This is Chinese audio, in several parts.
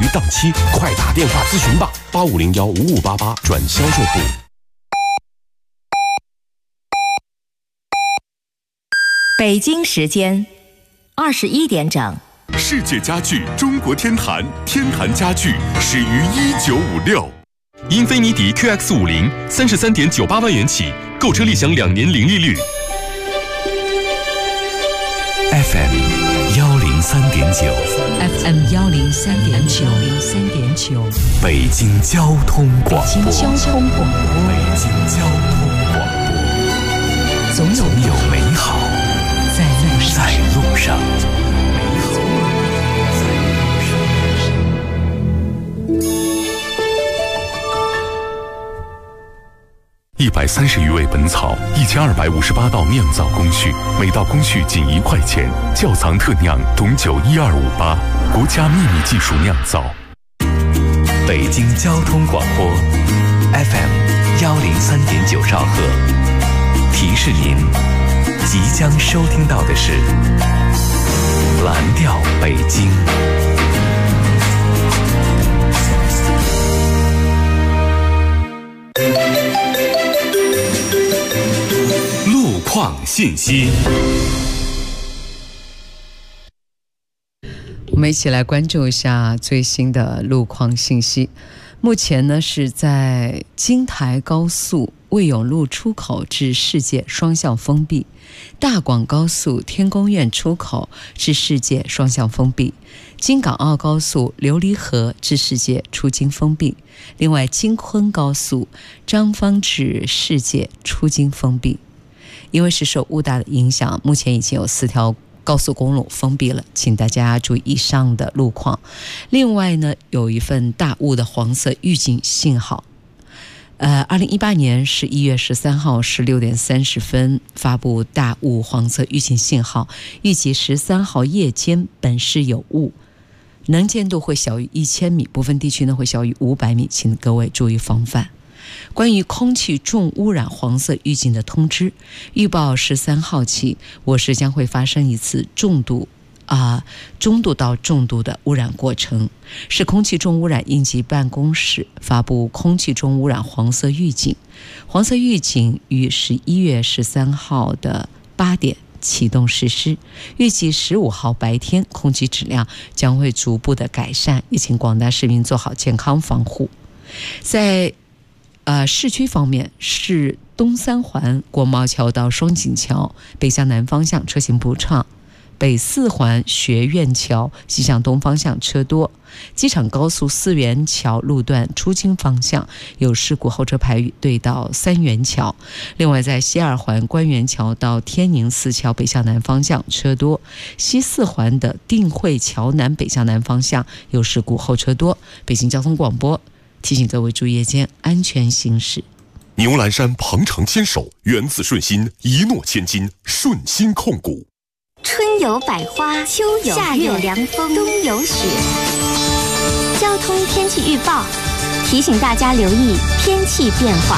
档期，快打电话咨询吧，85015588转销售部。 北京时间21点整。 世界家具中国天坛，天坛家具始于1956。英菲尼迪 QX50 33.98万元起，购车立享2年零利率。 FM 103.9 FM 103.9 北京交通广播。 北京交通广播。 北京交通广播。 总有美好在路上。 130余味本草，1258道酿造工序，每道工序仅1块钱。窖藏特酿董酒12588，国家秘密技术酿造。 北京交通广播 FM 103.9兆赫，提示您即将收听到的是蓝调北京。 路况信息， 我们一起来关注一下最新的路况信息。目前呢是在京台高速卫永路出口至世界双向封闭，大广高速天宫苑出口至世界双向封闭，京港澳高速琉璃河至世界出京封闭。另外，京昆高速张坊至世界出京封闭。因为是受雾大的影响，目前已经有4条高速公路封闭了，请大家注意以上的路况。另外呢，有一份大雾的黄色预警信号。2018年11月13号16点30分发布大雾黄色预警信号，预计13号夜间本市有雾，能见度会小于1000米，部分地区呢会小于500米，请各位注意防范。关于空气重污染黄色预警的通知，预报13号起，我市将会发生一次中度到重度的污染过程。市空气重污染应急办公室发布空气重污染黄色预警，黄色预警于11月13号的8点启动实施，预计15号白天空气质量将会逐步的改善，也请广大市民做好健康防护。在市区方面，是东三环国贸桥到双井桥北向南方向车行不畅，北四环学院桥西向东方向车多，机场高速四元桥路段出京方向有事故，后车排队到三元桥。另外，在西二环官园桥到天宁寺桥北向南方向车多，西四环的定慧桥南北向南方向有事故，后车多。北京交通广播提醒各位注意夜间安全行驶。 牛栏山鹏程牵手，源自顺心，一诺千金，顺心控股。 春有百花，秋有夏有凉风，冬有雪。交通天气预报提醒大家留意天气变化。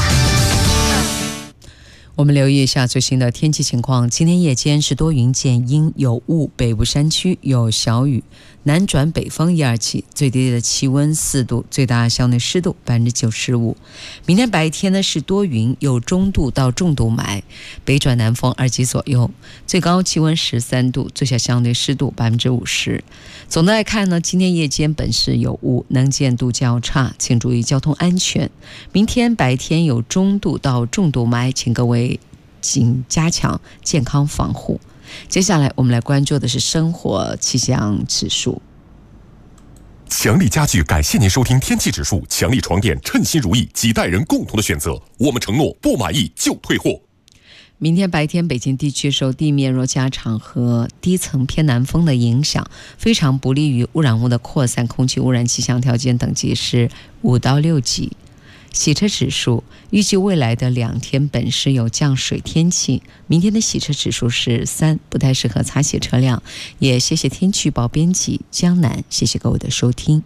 我们留意一下最新的天气情况。今天夜间是多云见阴有雾，北部山区有小雨，南转北风1、2级，最低的气温4度，最大相对湿度95%。明天白天呢是多云，有中度到重度霾，北转南风2级左右，最高气温13度，最小相对湿度50%。总的来看呢，今天夜间本市有雾，能见度较差，请注意交通安全。明天白天有中度到重度霾，请各位请加强健康防护。接下来我们来关注的是生活气象指数。 强力家具感谢您收听天气指数。强力床垫称心如意，几代人共同的选择。我们承诺不满意就退货。 明天白天，北京地区受地面弱加场和低层偏南风的影响，非常不利于污染物的扩散，空气污染气象条件等级是5到6级。洗车指数预计未来的2天本市有降水天气，明天的洗车指数是3，不太适合擦洗车辆。也谢谢天气预报编辑江南，谢谢各位的收听。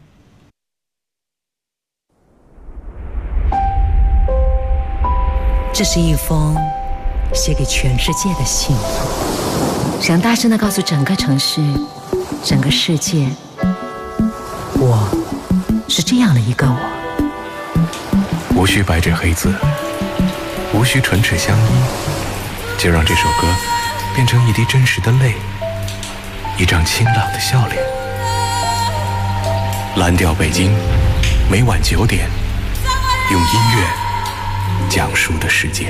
这是一封写给全世界的信，想大声地告诉整个城市、整个世界，我是这样的一个我。 无需白纸黑字，无需唇齿相依，就让这首歌变成一滴真实的泪，一张清朗的笑脸。蓝调北京，每晚9点，用音乐讲述的世界。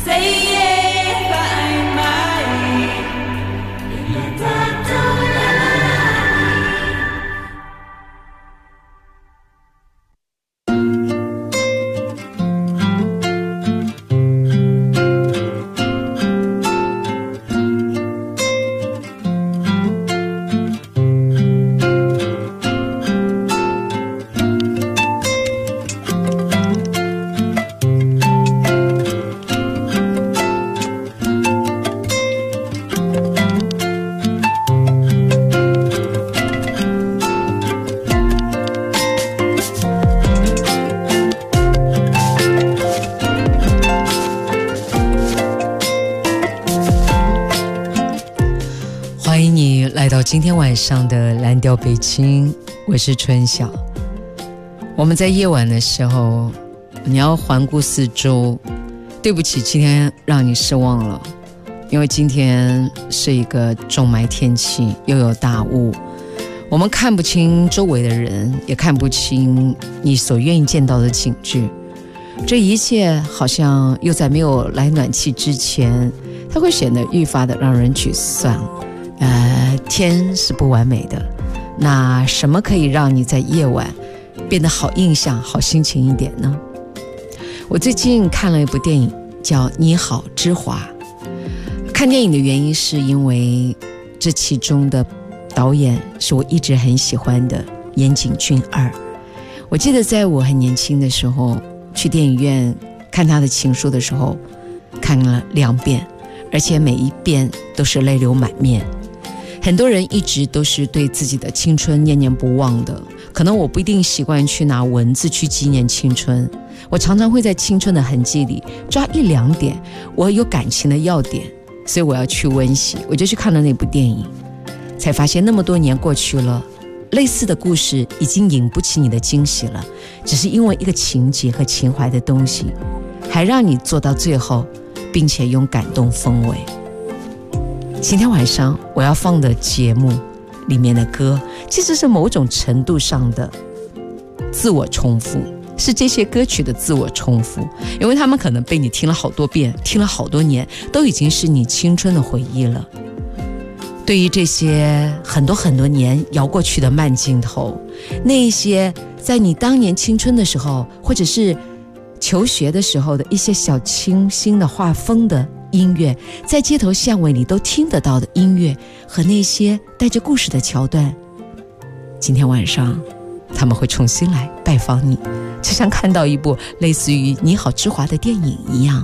今天晚上的蓝调北京，我是春晓。我们在夜晚的时候，你要环顾四周。对不起，今天让你失望了，因为今天是一个重霾天气，又有大雾，我们看不清周围的人，也看不清你所愿意见到的景致。这一切好像又在没有来暖气之前，它会显得愈发的让人沮丧。天是不完美的，那什么可以让你在夜晚变得好印象、好心情一点呢？我最近看了一部电影叫《你好，之华》。看电影的原因是因为这其中的导演是我一直很喜欢的岩井俊二。我记得在我很年轻的时候去电影院看他的情书的时候，看了2遍，而且每一遍都是泪流满面。很多人一直都是对自己的青春念念不忘的，可能我不一定习惯去拿文字去纪念青春，我常常会在青春的痕迹里抓1-2点我有感情的要点，所以我要去温习，我就去看了那部电影，才发现那么多年过去了，类似的故事已经引不起你的惊喜了，只是因为一个情节和情怀的东西，还让你做到最后，并且用感动封尾。今天晚上我要放的节目里面的歌，其实是某种程度上的自我重复，是这些歌曲的自我重复，因为他们可能被你听了好多遍，听了好多年，都已经是你青春的回忆了。对于这些很多年摇过去的慢镜头，那一些在你当年青春的时候，或者是求学的时候的一些小清新的画风的音乐，在街头巷尾里都听得到的音乐，和那些带着故事的桥段，今天晚上他们会重新来拜访你，就像看到一部类似于《你好，之华》的电影一样。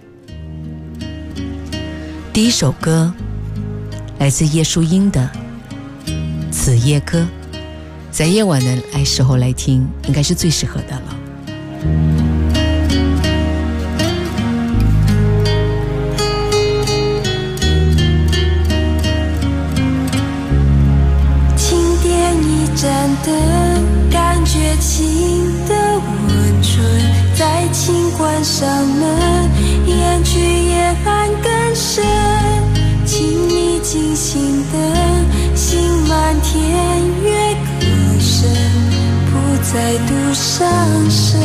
第一首歌来自叶淑英的《此夜歌》，在夜晚的时候来听，应该是最适合的了。 盏灯，感觉情的温存，在情关上门，烟去夜寒更深，请你静心灯，心满天月歌声，不再度上升，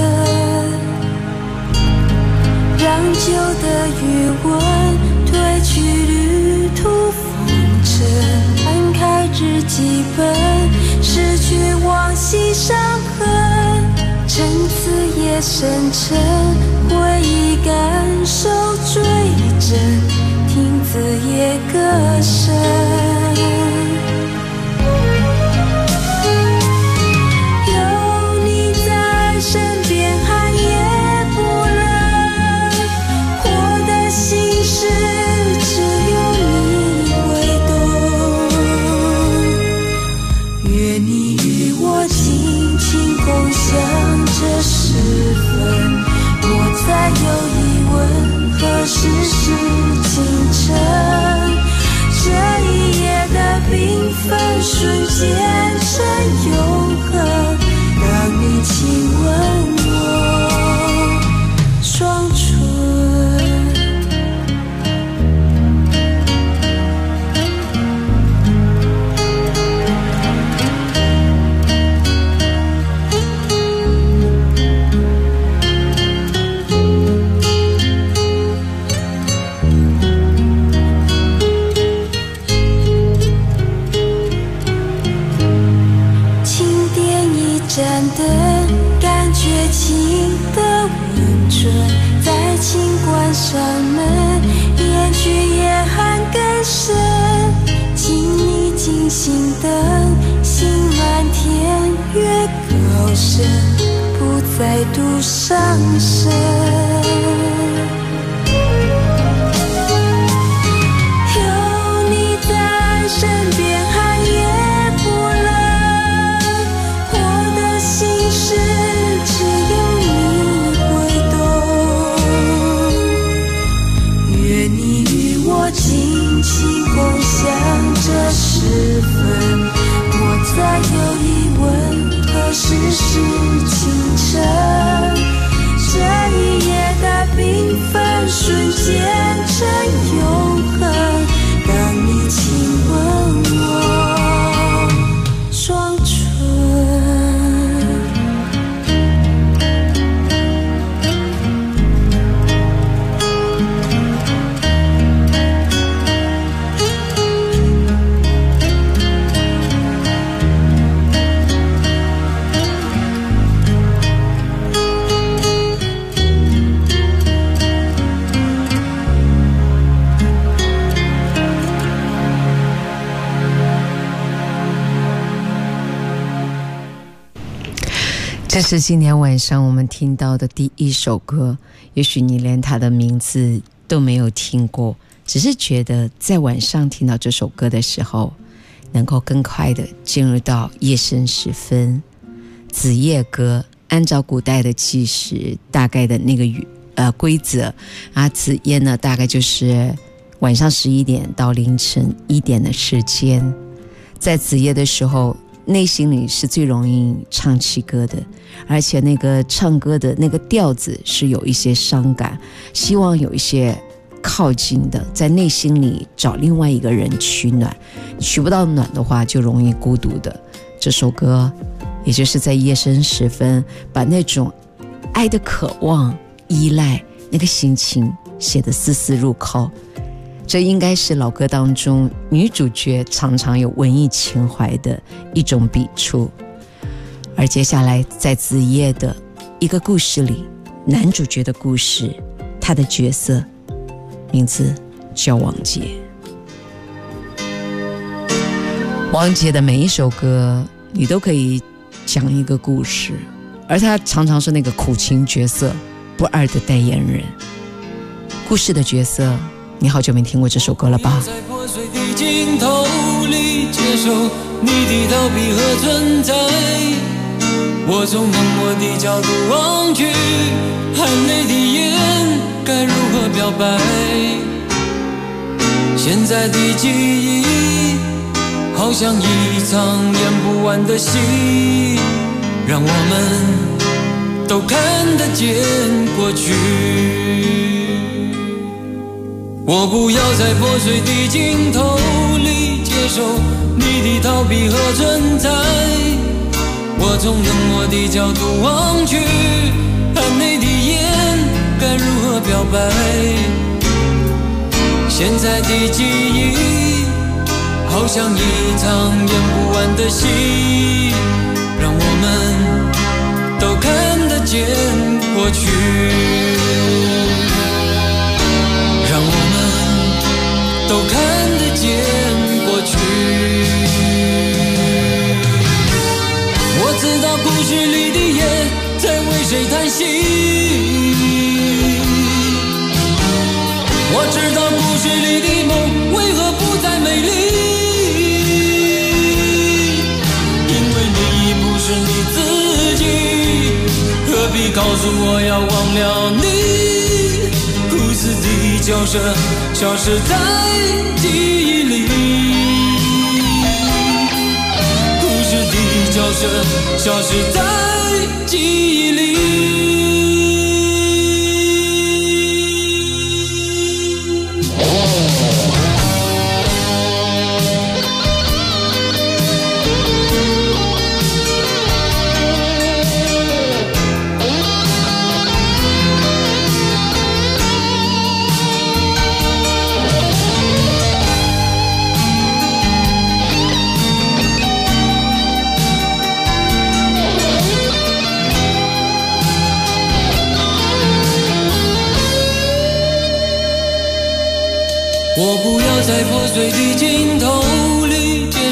让旧的余温褪去旅途风尘，翻开日记本，失去往昔伤痕，趁此夜深沉，回忆感受追真，听子夜歌声。有你在身边，寒夜不冷，我的心事只有你会懂，愿你与我紧紧共享这时分， 盏灯，感觉情的温存。再请关上门，烟距夜寒更深。请你静心等，心满天月高升，不再度伤神。有你在身边，寒夜不冷。我的心事只有你会懂。愿你与我紧紧共享这时分，莫再有疑问，何时是清晨？这一夜的缤纷瞬间成永恒。当你亲吻我双唇。 这是今天晚上我们听到的第一首歌，也许你连它的名字都没有听过，只是觉得在晚上听到这首歌的时候，能够更快的进入到夜深时分。子夜歌按照古代的计时大概的那个规则啊，子夜呢大概就是晚上11点到凌晨1点的时间。在子夜的时候，内心里是最容易唱起歌的，而且那个唱歌的那个调子是有一些伤感，希望有一些靠近的，在内心里找另外一个人取暖，取不到暖的话就容易孤独的。这首歌也就是在夜深时分，把那种爱的渴望、依赖那个心情写得丝丝入扣。这应该是老歌当中女主角常常有文艺情怀的一种笔触。而接下来在子夜的一个故事里，男主角的故事，他的角色名字叫王杰。王杰的每一首歌你都可以讲一个故事，而他常常是那个苦情角色不二的代言人。故事的角色，你好久没听过这首歌了吧？ 在破碎的镜头里接受你的逃避和存在，我从冷漠的角度望去，含泪的眼该如何表白？现在的记忆好像一场演不完的戏，让我们都看得见过去。我不要在破碎的镜头里接受你的逃避和存在，我从冷漠的角度望去，含泪的眼该如何表白？现在的记忆好像一场演不完的戏，让我们都看得见过去，让我们都看得见过去。我知道故事里的夜在为谁叹息，我知道故事里的梦为何不再美丽，因为你已不是你自己，何必告诉我要忘了你？故事的角色消失在记忆里，故事的角色消失在记忆里。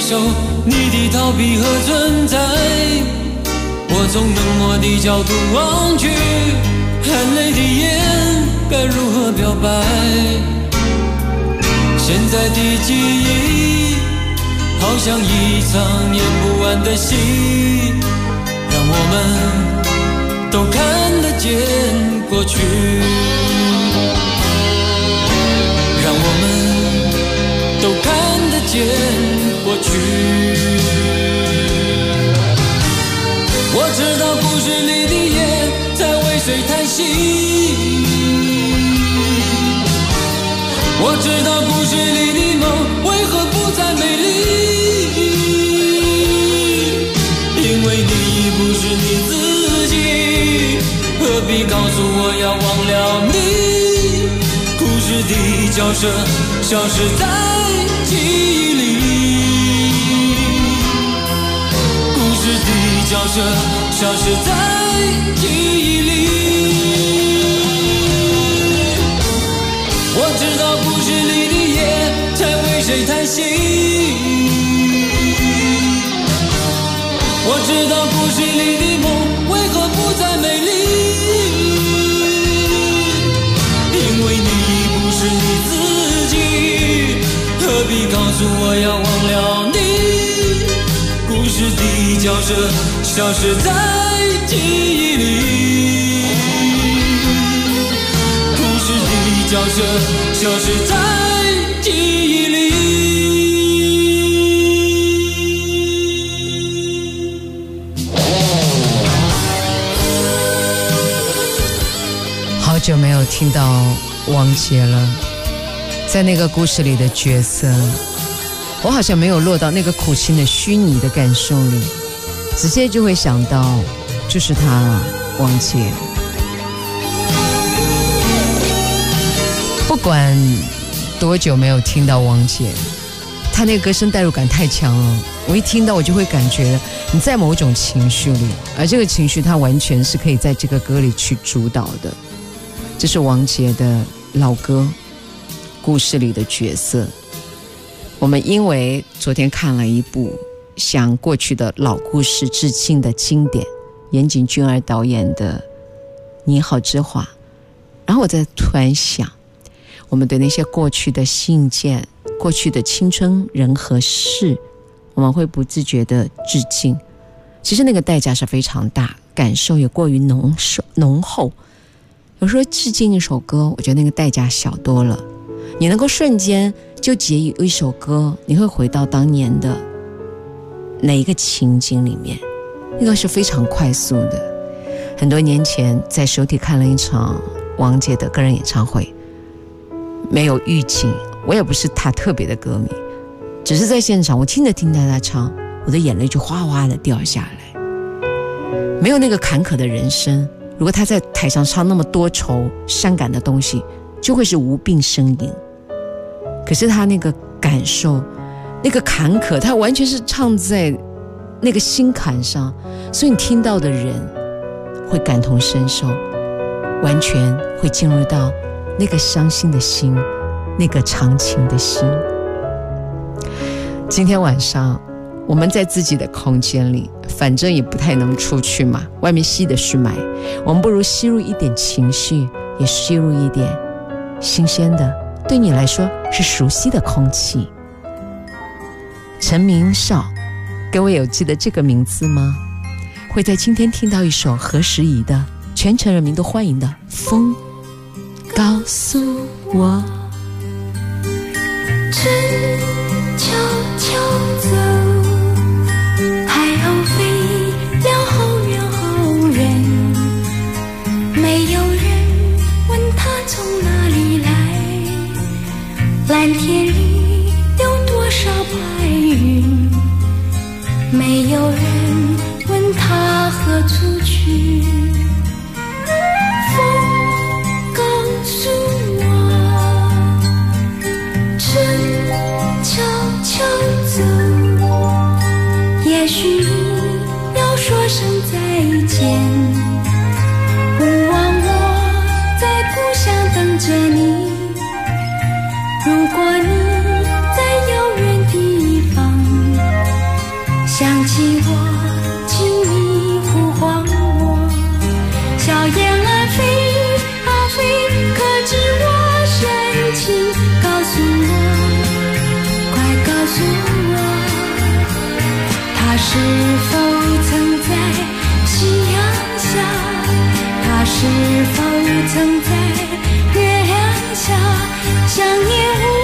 受你的逃避和存在，我从冷漠的角度望去，含泪的眼该如何表白？现在的记忆好像一场演不完的戏，让我们都看得见过去，让我们都看得见过去。我知道故事里的夜在为谁叹息，我知道故事里的梦为何不再美丽，因为你已不是你自己，何必告诉我要忘了你？故事的角色消失在记忆里，故事的角色消失在记忆里。我知道故事里的夜在为谁叹息，我知道故事里的梦为何不再美丽，因为你已不是你自己，何必告诉我要忘了你？故事的角色消失在记忆里，故事的角色消失在记忆里。 好久没有听到王杰了，在那个故事里的角色，我好像没有落到那个苦情的虚拟的感受里，直接就会想到就是他了，王杰。不管多久没有听到王杰，他那个歌声代入感太强了，我一听到我就会感觉你在某种情绪里，而这个情绪他完全是可以在这个歌里去主导的。这是王杰的老歌，故事里的角色。我们因为昨天看了一部向过去的老故事致敬的经典，岩井俊二导演的《你好之华》，然后我在突然想，我们对那些过去的信件、过去的青春人和事，我们会不自觉的致敬，其实那个代价是非常大，感受也过于浓厚。有时候致敬一首歌，我觉得那个代价小多了，你能够瞬间就结于一首歌，你会回到当年的哪一个情景里面，那个是非常快速的。很多年前在首体看了一场王杰的个人演唱会，没有预警，我也不是他特别的歌迷，只是在现场我听着听着他唱，我的眼泪就哗哗的掉下来。没有那个坎坷的人生，如果他在台上唱那么多愁伤感的东西，就会是无病呻吟。可是他那个感受，那个坎坷，他完全是唱在那个心坎上，所以你听到的人会感同身受，完全会进入到那个伤心的心，那个长情的心。今天晚上我们在自己的空间里，反正也不太能出去嘛，外面吸的是霾，我们不如吸入一点情绪，也吸入一点新鲜的，对你来说是熟悉的空气。陈明绍，各位有记得这个名字吗？会在今天听到一首何时宜的全城人民都欢迎的《风告诉我》， 真悄悄走，海鸥飞了好远好远，没有人问他从哪里来，蓝天里有多少白云，没有人问他何处去。风告诉我，真悄悄走，也许你要说声再见，不忘我在故乡等着你。如果你在遥远地方， 是否曾在夕阳下？他是否曾在月亮下想念我？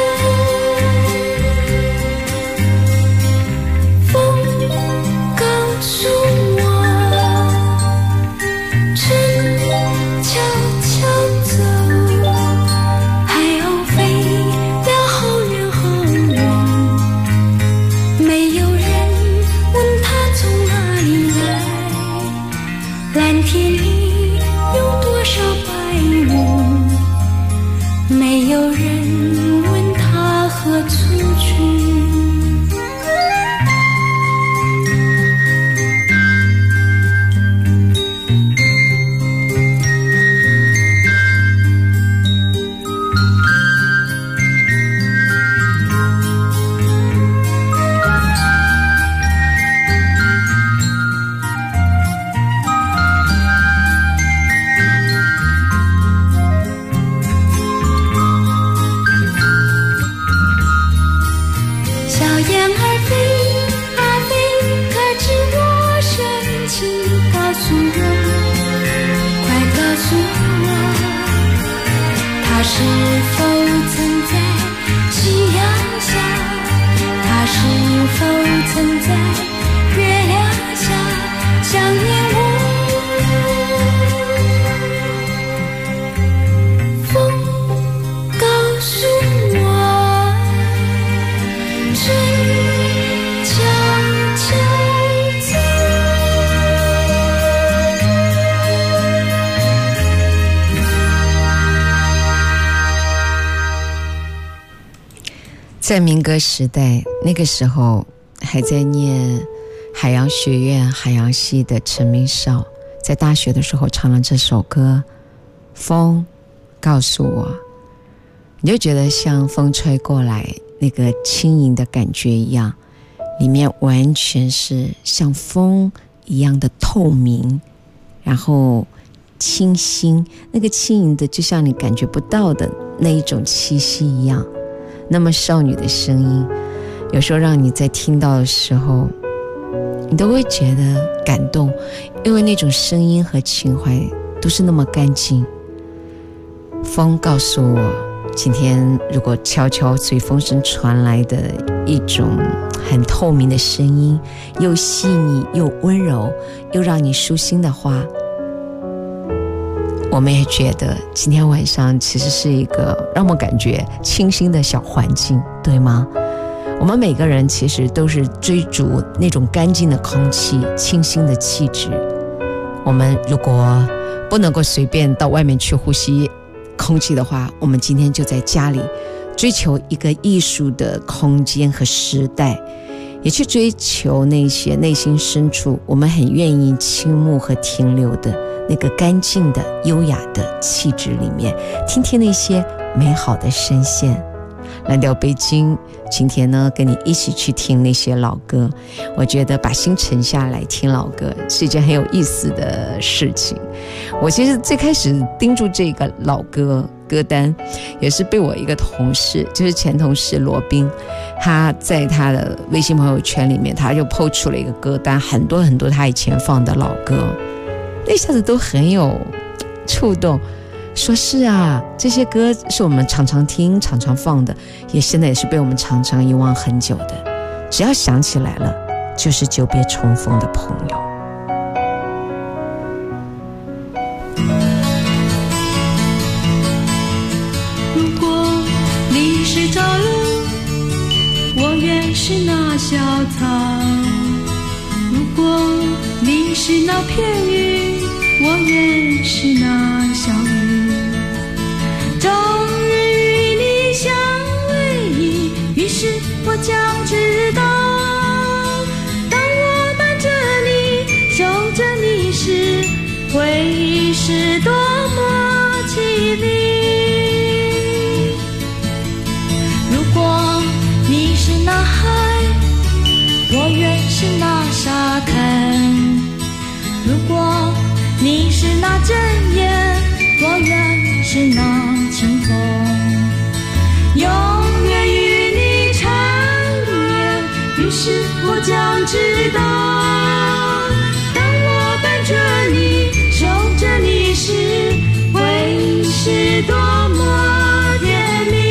在民歌时代，那个时候还在念海洋学院海洋系的陈明绍，在大学的时候唱了这首歌《风告诉我》，你就觉得像风吹过来那个轻盈的感觉一样，里面完全是像风一样的透明，然后清新，那个轻盈的就像你感觉不到的那一种气息一样。那么少女的声音，有时候让你在听到的时候你都会觉得感动，因为那种声音和情怀都是那么干净。风告诉我，今天如果悄悄随风声传来的一种很透明的声音，又细腻又温柔又让你舒心的话，我们也觉得今天晚上其实是一个让我感觉清新的小环境，对吗？我们每个人其实都是追逐那种干净的空气，清新的气质。我们如果不能够随便到外面去呼吸空气的话，我们今天就在家里追求一个艺术的空间和时代，也去追求那些内心深处我们很愿意倾慕和停留的那个干净的优雅的气质里面，听听那些美好的声线。蓝调北京今天呢跟你一起去听那些老歌，我觉得把心沉下来听老歌是一件很有意思的事情。我其实最开始盯住这个老歌歌单也是被我一个同事，就是前同事罗宾，他在他的微信朋友圈里面他就 po 出了一个歌单，很多很多他以前放的老歌，那下子都很有触动，说是啊，这些歌是我们常常听常常放的，也现在也是被我们常常遗忘很久的，只要想起来了就是久别重逢的朋友。 如果你是朝露，我愿是那小草，如果你是那片云，我愿是那小雨，终日与你相偎依，于是我将知道，当我伴着你守着你时，回忆是多么凄厉。如果你是那海，我愿是那沙滩，如果你是那阵烟，我愿是那清风，永远与你缠绵，于是我将将知道，当我伴着你，守着你时，会是多么甜蜜。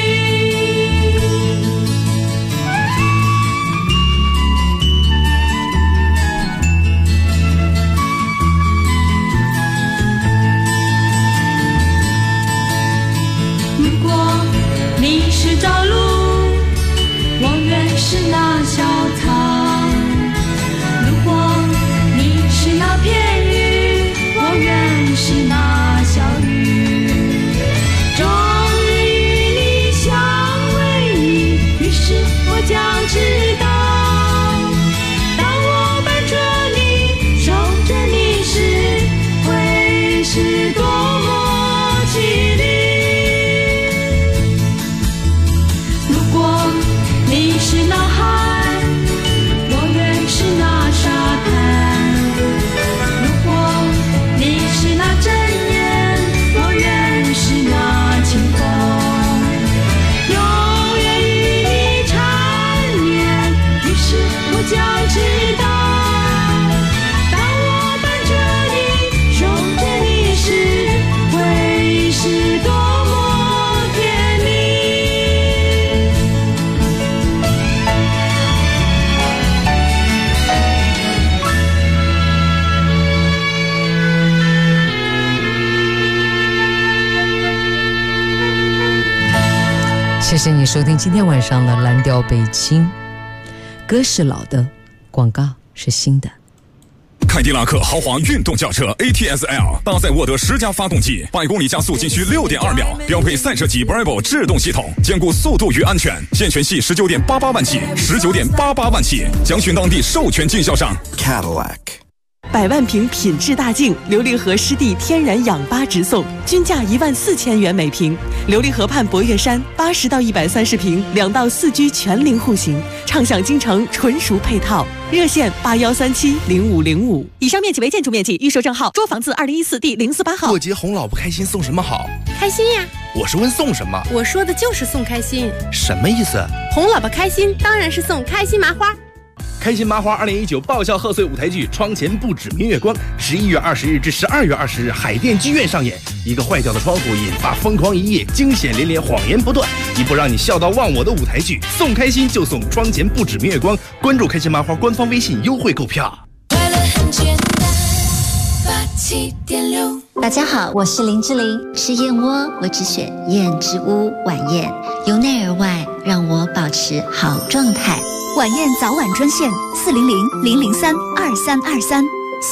如果你是朝露，我愿是那小塘；如果你是那片雨，我愿是那小雨。终日与你相偎依，于是我将知道，当我伴着你，守着你时，会是多么绮丽。你是那海，我愿是那沙滩；如果你是那针眼，我愿是那清风，永远与你缠绵。于是我将知道，当我伴着你，守着你时，会是多么甜蜜。 谢谢你收听今天晚上的蓝调北京。歌是老的，广告是新的。 凯迪拉克豪华运动轿车 ATS-L 搭载沃德10加发动机，100公里加速仅需6.2秒，标配散射级 Bravo 制动系统，兼顾速度与安全。现权系19.88万起，19.88万起，详询当地授权经销商。 Cadillac。 100万瓶品质大净琉璃河湿地天然氧吧直送，均价14000元每瓶。琉璃河畔博岳山80到130平，2到4居全龄户型，畅享京城纯熟配套。热线81370505。以上面积为建筑面积，预售证号：捉房子2014第048号。 过节哄老婆开心送什么好？ 开心呀！ 我是问送什么？ 我说的就是送开心。 什么意思？ 哄老婆开心，当然是送开心麻花。 开心麻花2019爆笑贺岁舞台剧《窗前不止明月光》11月20日至12月20日海淀剧院上演。一个坏掉的窗户引发疯狂一夜，惊险连连，谎言不断。一部让你笑到忘我的舞台剧，送开心就送《窗前不止明月光》。关注开心麻花官方微信，优惠购票。 快乐很简单，87.6。 大家好，我是林志玲。吃燕窝，我只选燕之屋晚宴，由内而外让我保持好状态。 晚宴早晚专线400-003-2323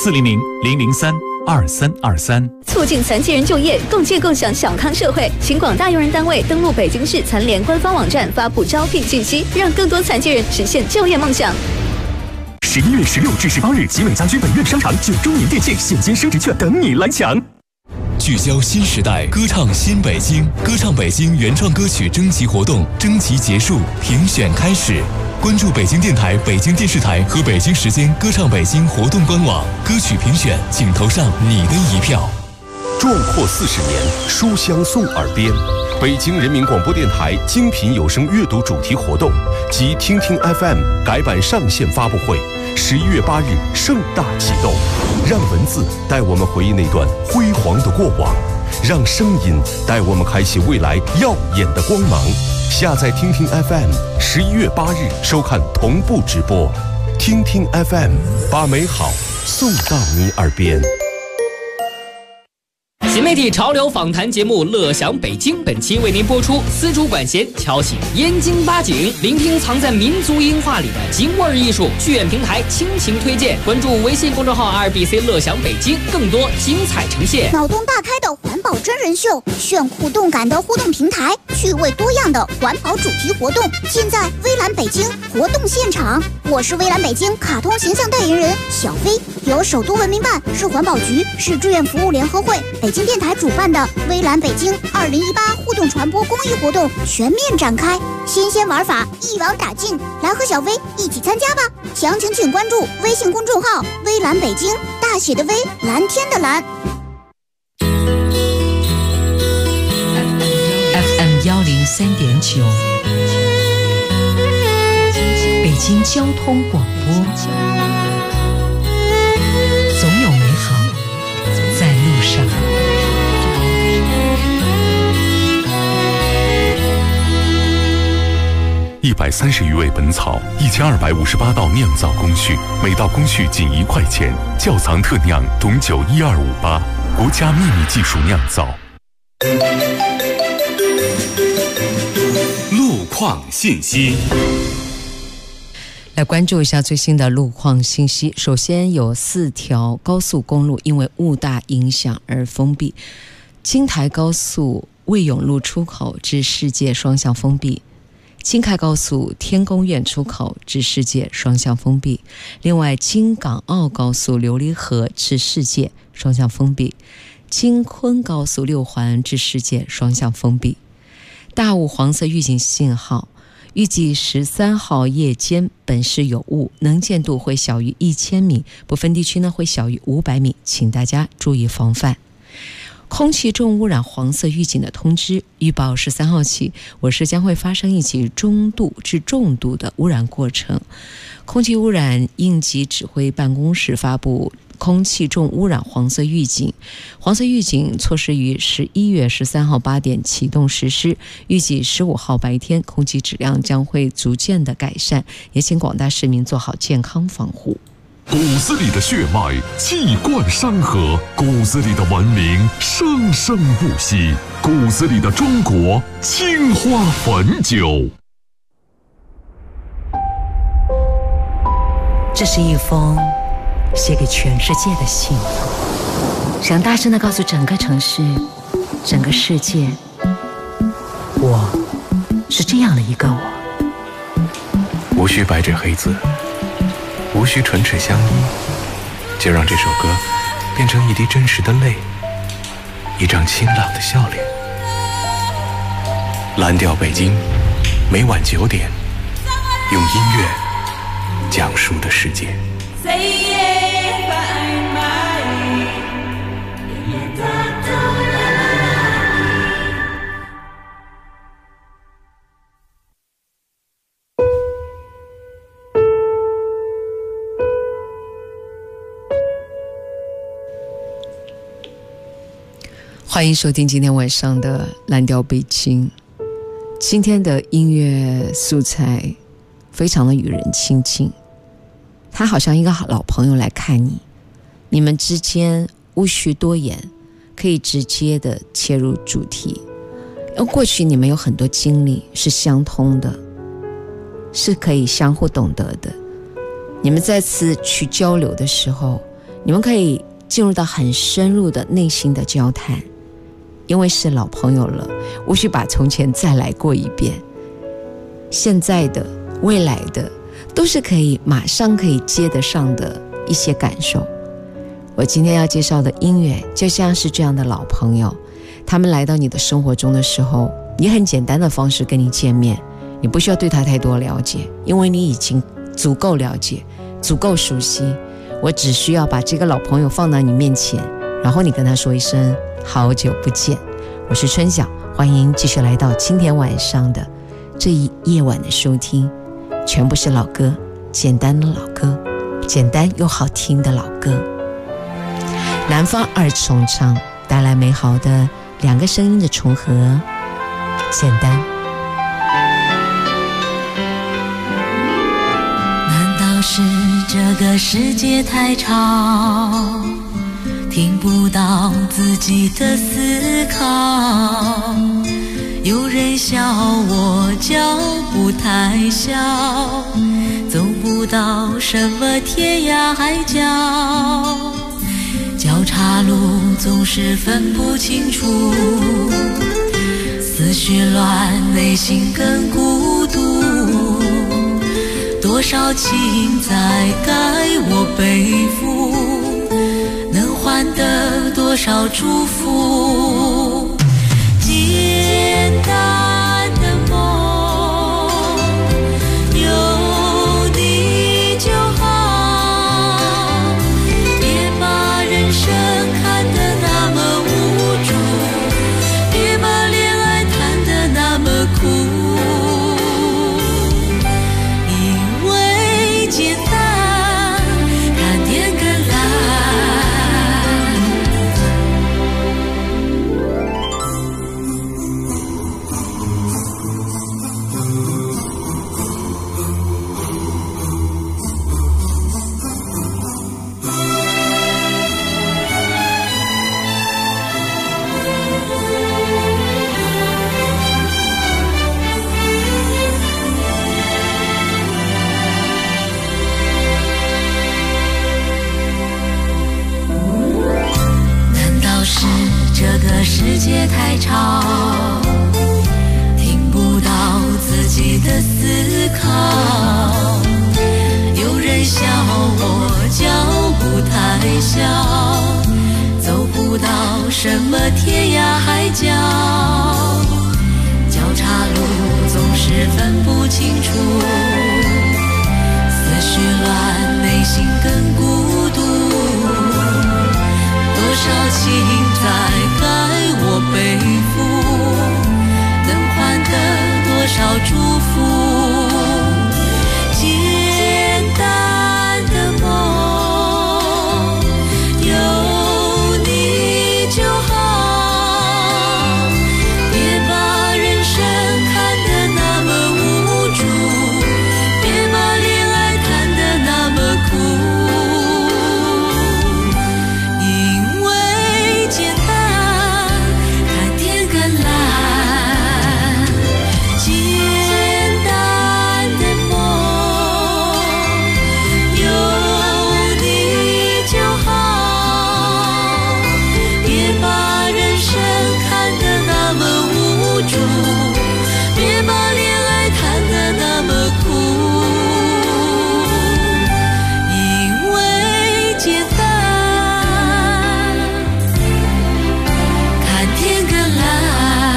400-003-2323。 促进残疾人就业，共建共享小康社会。请广大用人单位登录北京市残联官方网站发布招聘信息，让更多残疾人实现就业梦想。 11月16至18日，集美家居本院商场9周年店庆现金升值券等你来抢。 聚焦新时代，歌唱新北京，歌唱北京原创歌曲征集活动征集结束，评选开始。关注北京电台、北京电视台和北京时间歌唱北京活动官网，歌曲评选，请投上你的一票。 壮阔40年，书香送耳边。北京人民广播电台精品有声阅读主题活动及听听 FM 改版上线发布会，11月8日盛大启动。让文字带我们回忆那段辉煌的过往，让声音带我们开启未来耀眼的光芒。下载听听 FM，11月8日收看同步直播。听听 FM， 把美好送到你耳边。 新媒体潮流访谈节目《乐享北京》本期为您播出，丝竹管弦敲起燕京八景，聆听藏在民族音画里的京味艺术。剧院平台倾情推荐，关注微信公众号2BC 乐享北京，更多精彩呈现。 脑洞大开的环保真人秀，炫酷动感的互动平台，趣味多样的环保主题活动，尽在微蓝北京活动现场。我是微蓝北京卡通形象代言人小飞，由首都文明办、市环保局、市志愿服务联合会、北京电台主办的微蓝北京2018互动传播公益活动全面展开，新鲜玩法一网打尽，来和小飞一起参加吧！详情请关注微信公众号微蓝北京，大写的微，蓝天的蓝。 FM 103.9，北京交通广播。 总有美好在路上。 130余味本草，1258道酿造工序，每道工序仅1块钱。窖藏特酿董酒1258，国家秘密技术酿造。 路况信息。 来关注一下最新的路况信息。首先有4条高速公路因为雾大影响而封闭，京台高速卫永路出口至世界双向封闭，京开高速天宫苑出口至世界双向封闭，另外京港澳高速琉璃河至世界双向封闭，京昆高速6环至世界双向封闭。大雾黄色预警信号，预计13号夜间本市有雾，能见度会小于1000米，部分地区呢会小于500米，请大家注意防范。空气重污染黄色预警的通知预报13号起，我市将会发生一起中度至重度的污染过程。空气污染应急指挥办公室发布空气重污染黄色预警，黄色预警措施于11月13号8点启动实施，预计15号白天空气质量将会逐渐的改善，也请广大市民做好健康防护。 骨子里的血脉气贯山河，骨子里的文明生生不息，骨子里的中国青花汾酒。 这是一封写给全世界的信，想大声地告诉整个城市、整个世界，我是这样的一个我。 无需白纸黑字，无需唇齿相依，就让这首歌变成一滴真实的泪，一张清朗的笑脸。蓝调北京，每晚9点，用音乐讲述的世界。 欢迎收听今天晚上的蓝调北京。今天的音乐素材非常的与人亲近，他好像一个老朋友来看你，你们之间无需多言，可以直接的切入主题。因为过去你们有很多经历是相通的，是可以相互懂得的。你们再次去交流的时候，你们可以进入到很深入的内心的交谈。因为是老朋友了，无需把从前再来过一遍，现在的未来的都是可以马上可以接得上的一些感受。我今天要介绍的音乐就像是这样的老朋友，他们来到你的生活中的时候，以很简单的方式跟你见面，你不需要对他太多了解，因为你已经足够了解，足够熟悉。我只需要把这个老朋友放到你面前，然后你跟他说一声好久不见。我是春晓，欢迎继续来到今天晚上的这一夜晚的收听，全部是老歌，简单的老歌，简单又好听的老歌。南方二重唱带来美好的2个声音的重合，简单。 难道是这个世界太吵，听不到自己的思考？有人笑我脚步太小，走不到什么天涯海角，交叉路总是分不清楚，思绪乱，内心更孤独，多少情在该我背负，能换得多少祝福？简单的梦，有你就好，别把人生看得那么无助，别把恋爱谈得那么苦，因为简单界太吵，听不到自己的思考。有人笑我脚步太小，走不到什么天涯海角。交叉路总是分不清楚，思绪乱，内心更孤独。多少情在该我背负，能换得多少祝福？简单的梦，有你就好，别把人生看得那么无助，别把恋爱谈得那么苦。因为简单，看天更蓝。简单的梦，有你就好，别把人生看得那么无助，别把恋爱谈得那么苦。因为简单，看天更蓝。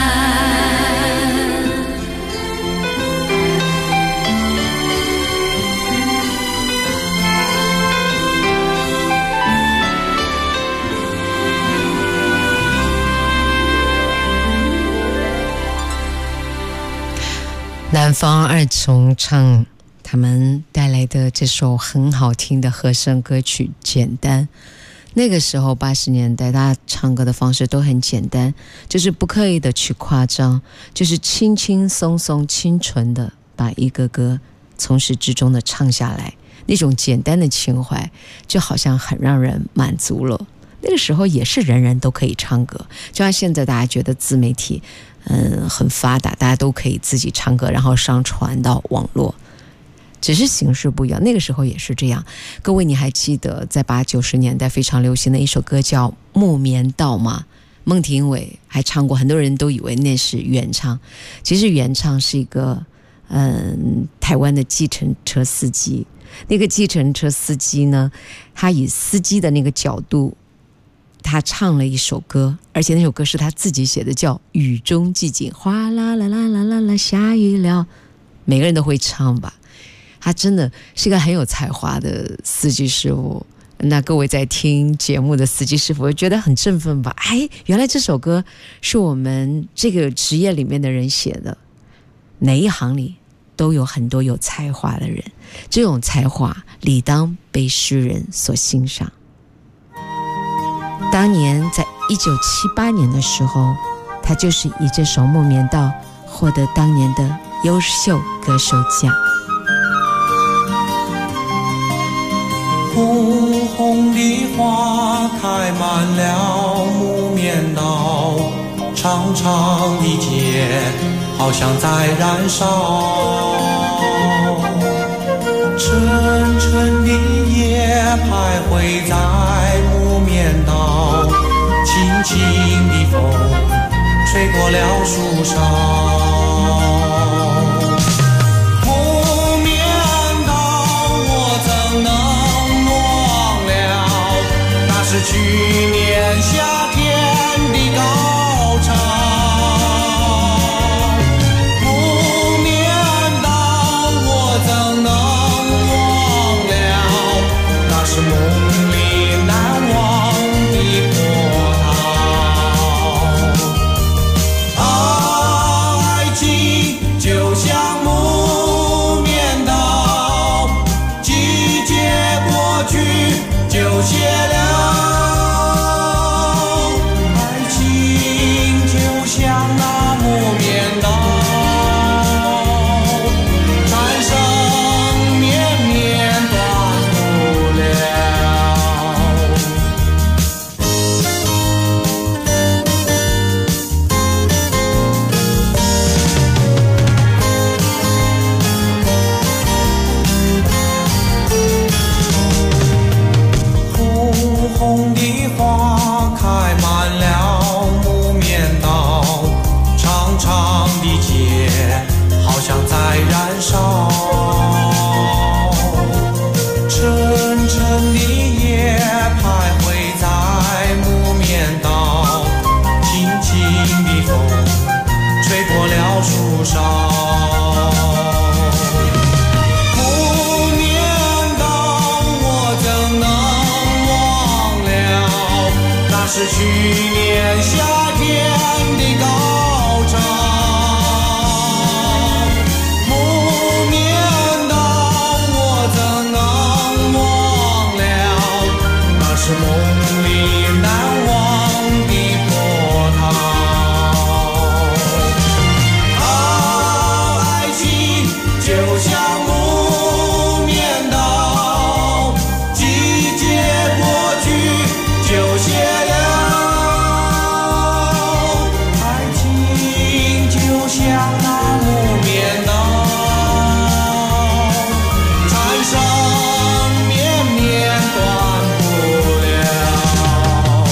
南方二重唱他们带来的这首很好听的和声歌曲《简单》。那个时候80年代大家唱歌的方式都很简单，就是不刻意的去夸张，就是轻轻松松清纯的把一个歌从始至终的唱下来，那种简单的情怀就好像很让人满足了。那个时候也是人人都可以唱歌，就像现在大家觉得自媒体很发达，大家都可以自己唱歌然后上传到网络，只是形式不一样。那个时候也是这样。各位你还记得在80、90年代非常流行的一首歌叫《木棉道》吗？孟庭苇还唱过，很多人都以为那是原唱，其实原唱是一个台湾的计程车司机。那个计程车司机呢，他以司机的那个角度他唱了一首歌，而且那首歌是他自己写的，叫《雨中寂静》，哗啦啦啦啦啦啦下雨了，每个人都会唱吧。他真的是一个很有才华的司机师傅。那各位在听节目的司机师傅会觉得很振奋吧？哎，原来这首歌是我们这个职业里面的人写的，哪一行里都有很多有才华的人，这种才华理当被世人所欣赏。当年在1978年的时候，他就是以这首《木棉道》获得当年的优秀歌手奖。 红红的花开满了木棉道，长长的街好像在燃烧，沉沉的夜徘徊在木棉道，轻轻的风吹过了树梢。木棉道我怎能忘了，那是去年夏天的高潮。木棉道我怎能忘了，那是梦里难忘的波涛。爱情就像木棉道，季节过去就谢了。 是去年夏天的高潮。木棉道我怎能忘了，那是梦里难忘的波涛。爱情就像木棉道，季节过去就谢了。爱情就像那木棉道，缠上绵绵断不了。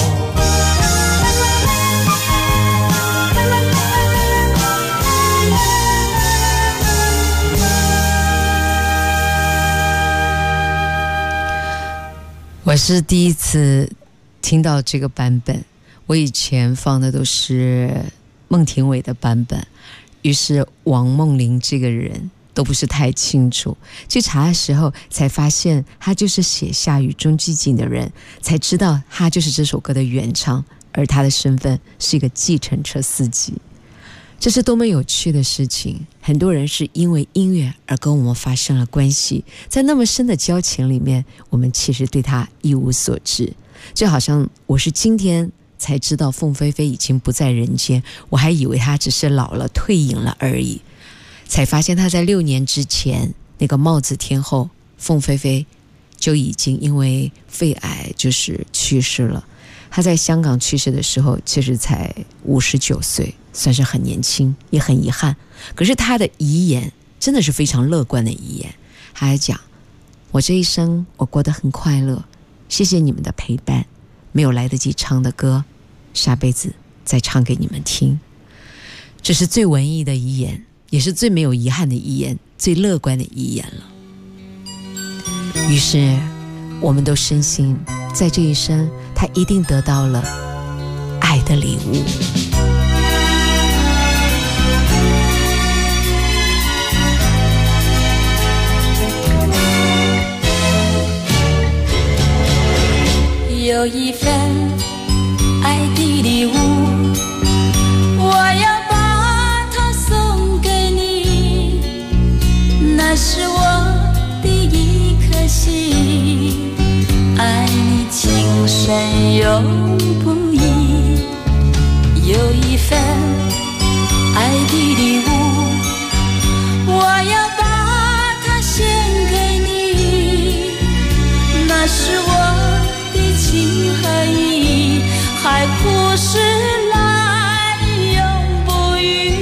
我是第一次听到这个版本，我以前放的都是孟庭苇的版本，于是王梦麟这个人都不是太清楚，去查的时候才发现他就是写下雨中寂静的人，才知道他就是这首歌的原唱，而他的身份是一个计程车司机。这是多么有趣的事情，很多人是因为音乐而跟我们发生了关系，在那么深的交情里面，我们其实对他一无所知。就好像我是今天才知道凤飞飞已经不在人间，我还以为他只是老了退隐了而已，才发现他在6年之前那个帽子天后凤飞飞就已经因为肺癌就是去世了。他在香港去世的时候其实才59岁，算是很年轻，也很遗憾。可是他的遗言真的是非常乐观的遗言，他还讲，我这一生我过得很快乐，谢谢你们的陪伴，没有来得及唱的歌，下辈子再唱给你们听。这是最文艺的遗言，也是最没有遗憾的遗言，最乐观的遗言了。于是我们都深信，在这一生他一定得到了爱的礼物。 有一份爱的礼物，我要把它送给你，那是我的一颗心，爱你情深永不移。有一份爱的礼物，我要把它献给你，那是我情和义，海枯石烂永不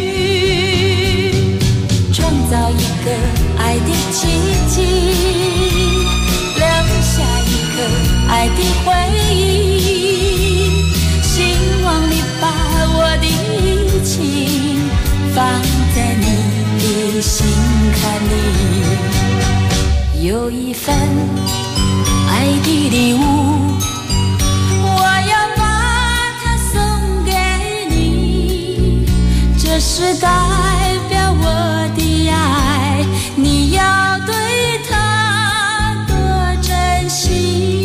渝，创造一个爱的奇迹，留下一个爱的回忆，希望你把我的情放在你的心坎里。有一份爱的礼物，这是代表我的爱，你要对它多珍惜。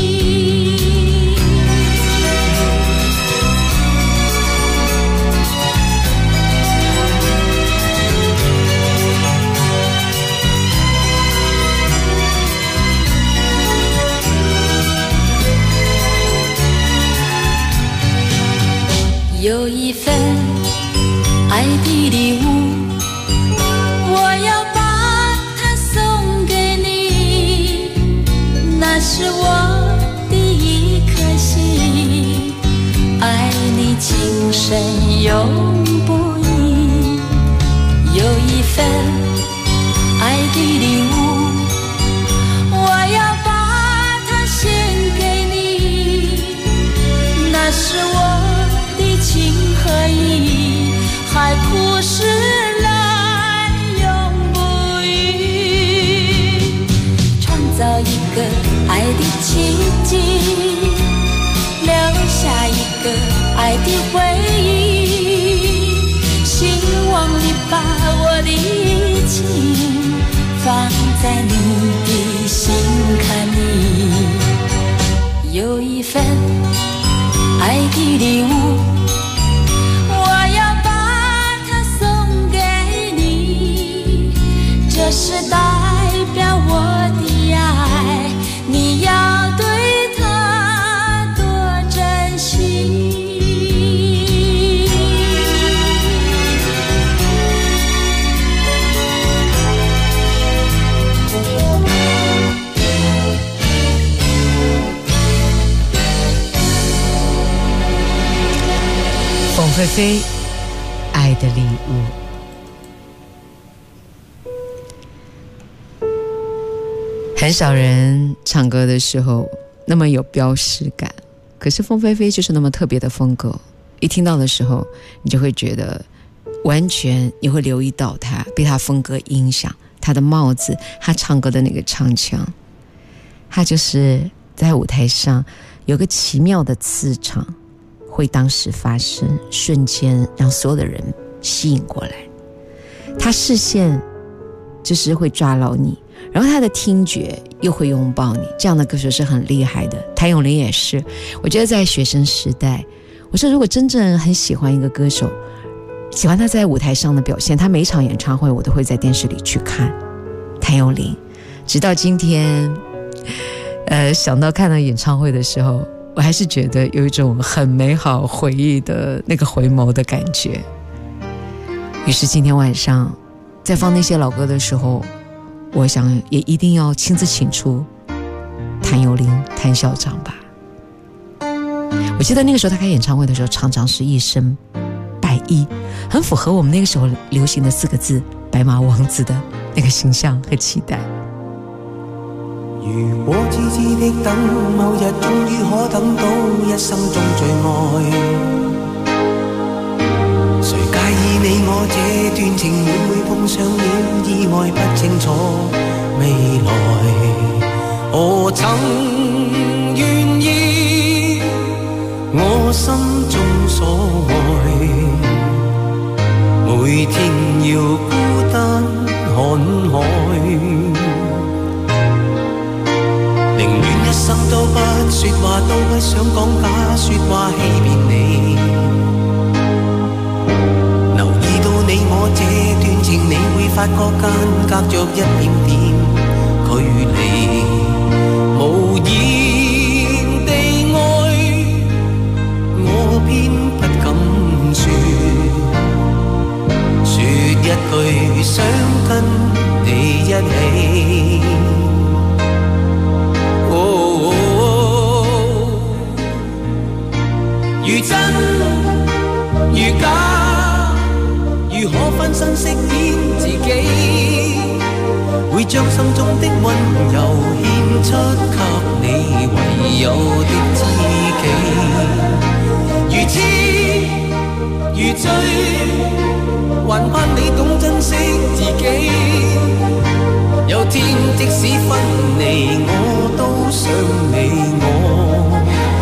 有一份爱的礼物，我要把它送给你，那是我的一颗心，爱你情深永不移。有一份爱的礼物，我要把它献给你，那是我的情和义，海枯石烂永不渝，创造一个爱的奇迹，留下一个爱的回忆，希望你把我的情放在你的心坎里。有一份爱的礼物，我要把它送给你，这是代表我的爱，你要对它多珍惜。 凤飞飞，爱的礼物。很少人唱歌的时候那么有标识感，可是凤飞飞就是那么特别的风格，一听到的时候你就会觉得完全你会留意到他，被他风格影响，他的帽子，他唱歌的那个唱腔，他就是在舞台上有个奇妙的磁场会当时发生，瞬间让所有的人吸引过来，他视线就是会抓牢你，然后他的听觉又会拥抱你，这样的歌手是很厉害的。谭咏麟也是，我觉得在学生时代，我说如果真正很喜欢一个歌手，喜欢他在舞台上的表现，他每一场演唱会我都会在电视里去看谭咏麟，直到今天想到看到演唱会的时候，我还是觉得有一种很美好回忆的那个回眸的感觉。于是今天晚上在放那些老歌的时候，我想也一定要亲自请出谭咏麟谭校长吧。我记得那个时候他开演唱会的时候，常常是一身白衣，很符合我们那个时候流行的4个字白马王子的那个形象和期待。 如果痴痴的等，某日終於可等到一生中最愛，誰介意你我這段情會唔會碰上了意外，不清楚未來。我曾願意我心中所愛，每天要孤單看海，寧願一生都不說話，都不想講假說話欺騙你。留意到你我這段情，你會發覺間隔着一點點距離，無言地愛，我偏不敢說，說一句想跟你一起。如真如假，如可分身飾演自己，會將心中的溫柔獻出給你唯有的知己。如痴如醉，還盼你懂珍惜自己。有天即使分離，我都想你，我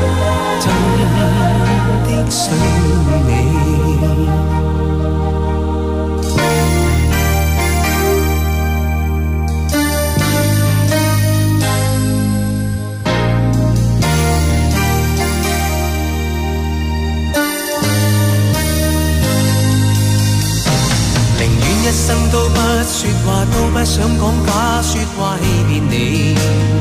真的想你。寧願一生都不說話，都不想講假說話欺騙你。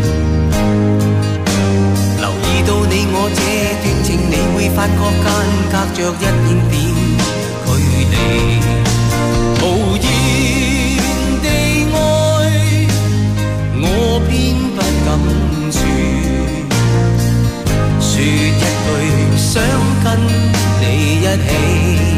留意到你我這段情，你會發覺間隔着一點點距離，無言地愛，我偏不敢說，說一句想跟你一起。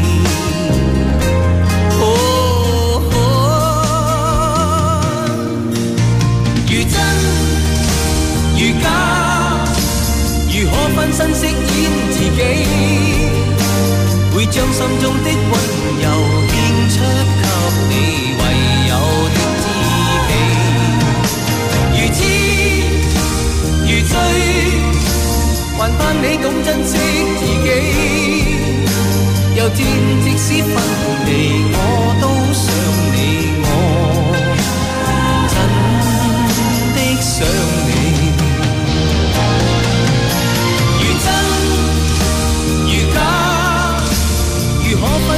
如真如假，如可分身飾演自己，會將心中的溫柔獻出給你唯有的知己。如痴如醉，還盼你懂珍惜自己。有天即使分離，我都想你，我真的想你。如真如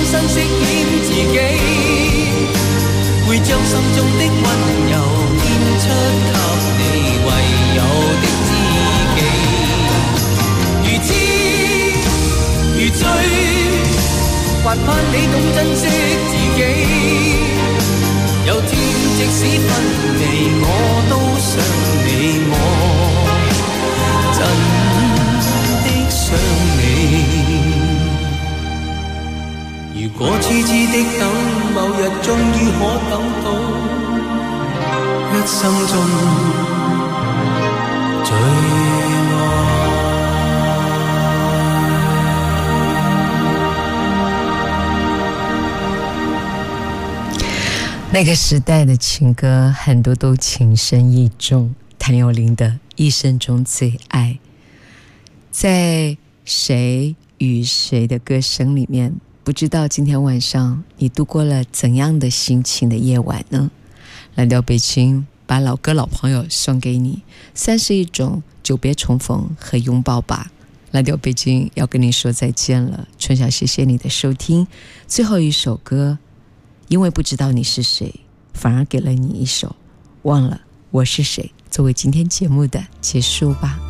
身飾演自己，會將心中的溫柔獻出給你唯有的知己。如痴如醉，還盼你懂珍惜自己。有天即使分離，我都想你，我真的想你。如果痴痴的等，某日終於可等到，一生中最愛。 那个时代的情歌很多都情深意重，谭咏麟的一生中最爱，在谁与谁的歌声里面，不知道今天晚上你度过了怎样的心情的夜晚呢？来到北京，把老歌老朋友送给你，31种久别重逢和拥抱吧。来到北京要跟你说再见了，春晓谢谢你的收听。最后一首歌，因为不知道你是谁，反而给了你一首忘了我是谁，作为今天节目的结束吧。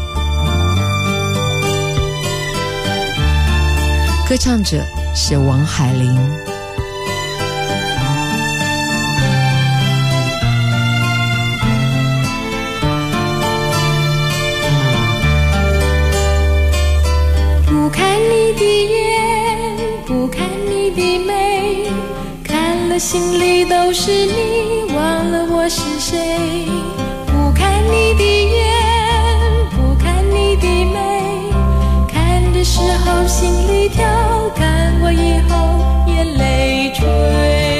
歌唱者是王海玲。 不看你的眼，不看你的眉，看了心里都是你，忘了我是谁。不看你的眼，不看你的眉，看的时候心里跳，看我以后眼泪垂。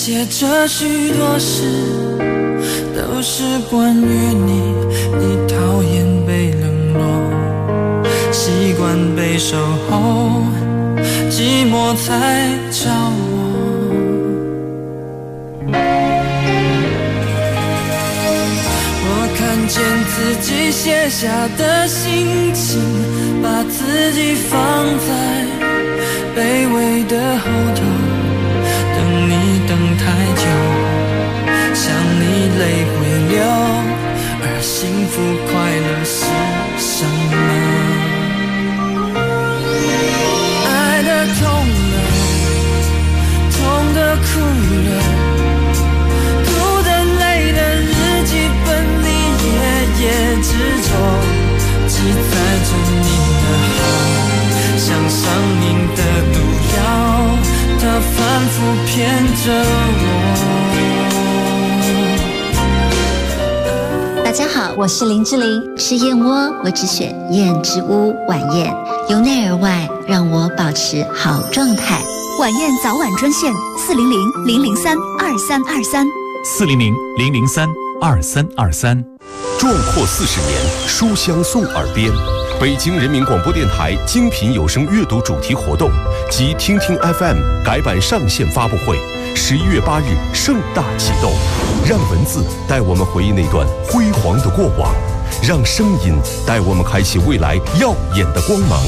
写着许多事，都是关于你。你讨厌被冷落，习惯被守候，寂寞才找我。我看见自己写下的心情，把自己放在卑微的后头，等你等太久，想你泪会流，而幸福快乐是什么？爱的痛了，痛的哭了，哭的累的日记本里夜夜执着，记载着你的好，像上瘾的毒药，它反复骗着我。 大家好，我是林志玲，吃燕窝我只选燕之屋晚宴，由内而外让我保持好状态。 晚宴早晚专线400-003-2323 400-003-2323。 壮阔40年，书香送耳边。北京人民广播电台精品有声阅读主题活动及听听 FM 改版上线发布会，11月8日盛大启动。让文字带我们回忆那段辉煌的过往，让声音带我们开启未来耀眼的光芒。